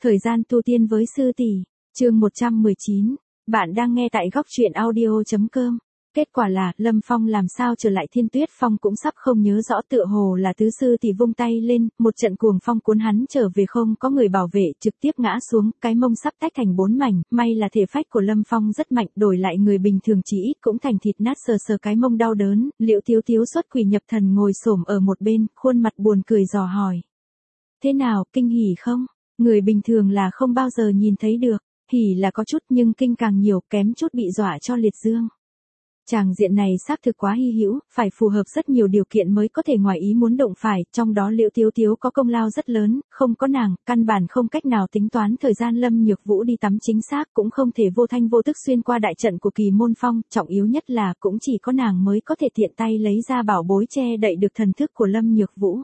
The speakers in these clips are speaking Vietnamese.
Thời gian tu tiên với sư tỷ, chương 119. Bạn đang nghe tại góc truyện audio.com. Kết quả là, Lâm Phong làm sao trở lại Thiên Tuyết Phong cũng sắp không nhớ rõ, tựa hồ là tứ sư tỷ vung tay lên, một trận cuồng phong cuốn hắn trở về, không có người bảo vệ, trực tiếp ngã xuống, cái mông sắp tách thành 4 mảnh, may là thể phách của Lâm Phong rất mạnh, đổi lại người bình thường chỉ ít cũng thành thịt nát, sờ sờ cái mông đau đớn, Liễu Tiếu Tiếu xuất quỷ nhập thần ngồi xổm ở một bên, khuôn mặt buồn cười dò hỏi. Thế nào, kinh hỉ không? Người bình thường là không bao giờ nhìn thấy được, hỉ là có chút nhưng kinh càng nhiều, kém chút bị dọa cho liệt dương. Tràng diện này xác thực quá hy hữu, phải phù hợp rất nhiều điều kiện mới có thể ngoài ý muốn đụng phải, trong đó Liễu Tiếu Tiếu có công lao rất lớn, không có nàng, căn bản không cách nào tính toán thời gian Lâm Nhược Vũ đi tắm chính xác, cũng không thể vô thanh vô tức xuyên qua đại trận của Kỳ Môn Phong, trọng yếu nhất là cũng chỉ có nàng mới có thể tiện tay lấy ra bảo bối che đậy được thần thức của Lâm Nhược Vũ.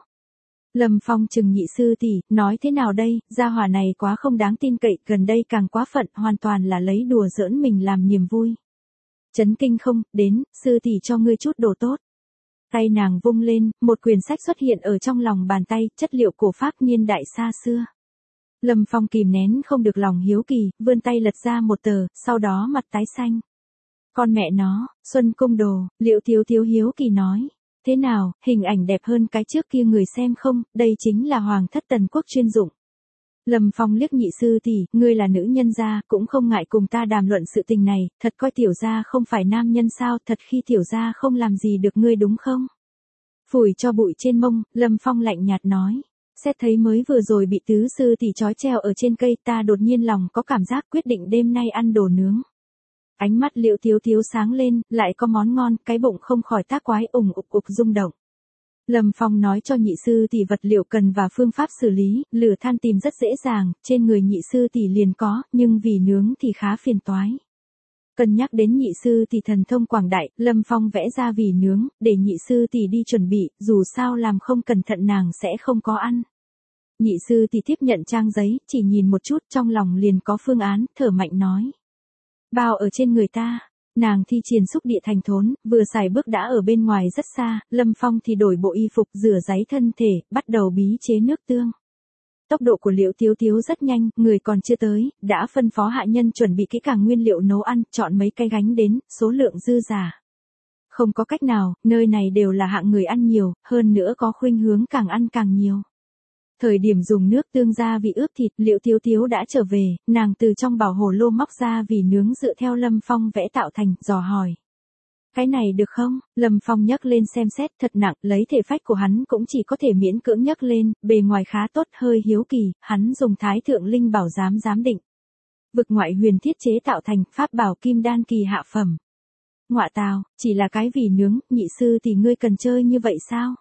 Lâm Phong chừng nhị sư tỷ, nói thế nào đây, gia hỏa này quá không đáng tin cậy, gần đây càng quá phận, hoàn toàn là lấy đùa giỡn mình làm niềm vui. Chấn kinh không, đến, sư tỷ cho ngươi chút đồ tốt. Tay nàng vung lên, một quyển sách xuất hiện ở trong lòng bàn tay, chất liệu cổ pháp niên đại xa xưa. Lâm Phong kìm nén không được lòng hiếu kỳ, vươn tay lật ra một tờ, sau đó mặt tái xanh. Con mẹ nó, Xuân Cung Đồ, Liễu Tiếu Tiếu hiếu kỳ nói. Thế nào, hình ảnh đẹp hơn cái trước kia người xem không, đây chính là Hoàng thất Tần Quốc chuyên dụng. Lâm Phong liếc nhị sư tỷ, ngươi là nữ nhân gia, cũng không ngại cùng ta đàm luận sự tình này, thật coi tiểu gia không phải nam nhân sao, thật khi tiểu gia không làm gì được ngươi đúng không? Phủi cho bụi trên mông, Lâm Phong lạnh nhạt nói. Xét thấy mới vừa rồi bị tứ sư tỷ trói treo ở trên cây, ta đột nhiên lòng có cảm giác quyết định đêm nay ăn đồ nướng. Ánh mắt Liễu Tiếu Tiếu sáng lên, lại có món ngon, cái bụng không khỏi tác quái ủng ục rung động. Lâm Phong nói cho nhị sư tỷ vật liệu cần và phương pháp xử lý, lửa than tìm rất dễ dàng, trên người nhị sư tỷ liền có, nhưng vì nướng thì khá phiền toái. Cân nhắc đến nhị sư tỷ thần thông quảng đại, Lâm Phong vẽ ra vì nướng, để nhị sư tỷ đi chuẩn bị, dù sao làm không cẩn thận nàng sẽ không có ăn. Nhị sư tỷ tiếp nhận trang giấy, chỉ nhìn một chút trong lòng liền có phương án, thở mạnh nói. Bao ở trên người ta. Nàng thi triển xúc địa thành thốn, vừa xài bước đã ở bên ngoài rất xa, Lâm Phong thì đổi bộ y phục rửa ráy thân thể, bắt đầu bí chế nước tương. Tốc độ của Liễu Tiếu Tiếu rất nhanh, người còn chưa tới, đã phân phó hạ nhân chuẩn bị kỹ càng nguyên liệu nấu ăn, chọn mấy cái gánh đến, số lượng dư giả. Không có cách nào, nơi này đều là hạng người ăn nhiều, hơn nữa có khuynh hướng càng ăn càng nhiều. Thời điểm dùng nước tương gia vị ướp thịt, Liễu Tiếu Tiếu đã trở về, nàng từ trong bảo hồ lô móc ra vì nướng dựa theo Lâm Phong vẽ tạo thành, dò hỏi. Cái này được không? Lâm Phong nhấc lên xem xét, thật nặng, lấy thể phách của hắn cũng chỉ có thể miễn cưỡng nhấc lên, bề ngoài khá tốt, hơi hiếu kỳ, hắn dùng Thái Thượng Linh Bảo giám định. Vực ngoại huyền thiết chế tạo thành, pháp bảo kim đan kỳ hạ phẩm. Ngọa tào, chỉ là cái vì nướng, nhị sư thì ngươi cần chơi như vậy sao?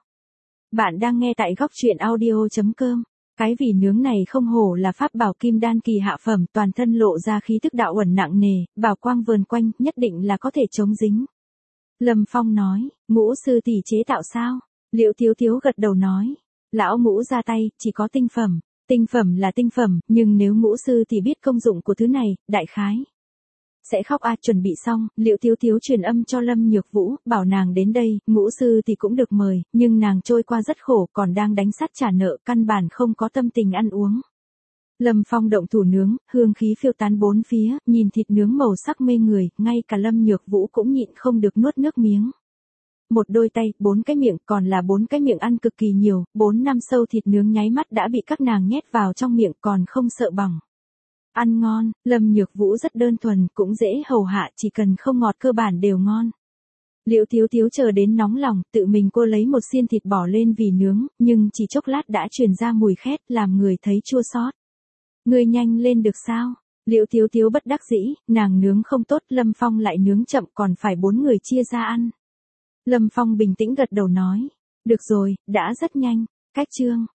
Bạn đang nghe tại góc truyện audio.com. Cái vì nướng này không hổ là pháp bảo kim đan kỳ hạ phẩm, toàn thân lộ ra khí tức đạo uẩn nặng nề, bảo quang vờn quanh, nhất định là có thể chống dính. Lâm Phong nói, Ngũ sư tỷ chế tạo sao? Liễu Tiếu Tiếu gật đầu nói, lão Ngũ ra tay, chỉ có tinh phẩm. Tinh phẩm là tinh phẩm, nhưng nếu Ngũ sư tỷ biết công dụng của thứ này, đại khái sẽ khóc chuẩn bị xong, Liễu Tiếu Tiếu truyền âm cho Lâm Nhược Vũ, bảo nàng đến đây, Ngũ sư thì cũng được mời, nhưng nàng trôi qua rất khổ, còn đang đánh sắt trả nợ, căn bản không có tâm tình ăn uống. Lâm Phong động thủ nướng, hương khí phiêu tán bốn phía, nhìn thịt nướng màu sắc mê người, ngay cả Lâm Nhược Vũ cũng nhịn không được nuốt nước miếng. Một đôi tay, 4 cái miệng, còn là 4 cái miệng ăn cực kỳ nhiều, 4 năm sâu thịt nướng nháy mắt đã bị các nàng nhét vào trong miệng, còn không sợ bỏng. Ăn ngon, Lâm Nhược Vũ rất đơn thuần, cũng dễ hầu hạ, chỉ cần không ngọt cơ bản đều ngon. Liễu Tiếu Tiếu chờ đến nóng lòng, tự mình cô lấy một xiên thịt bỏ lên vì nướng, nhưng chỉ chốc lát đã truyền ra mùi khét, làm người thấy chua xót. Ngươi nhanh lên được sao? Liễu Tiếu Tiếu bất đắc dĩ, nàng nướng không tốt, Lâm Phong lại nướng chậm, còn phải 4 người chia ra ăn. Lâm Phong bình tĩnh gật đầu nói, được rồi, đã rất nhanh, cách chương.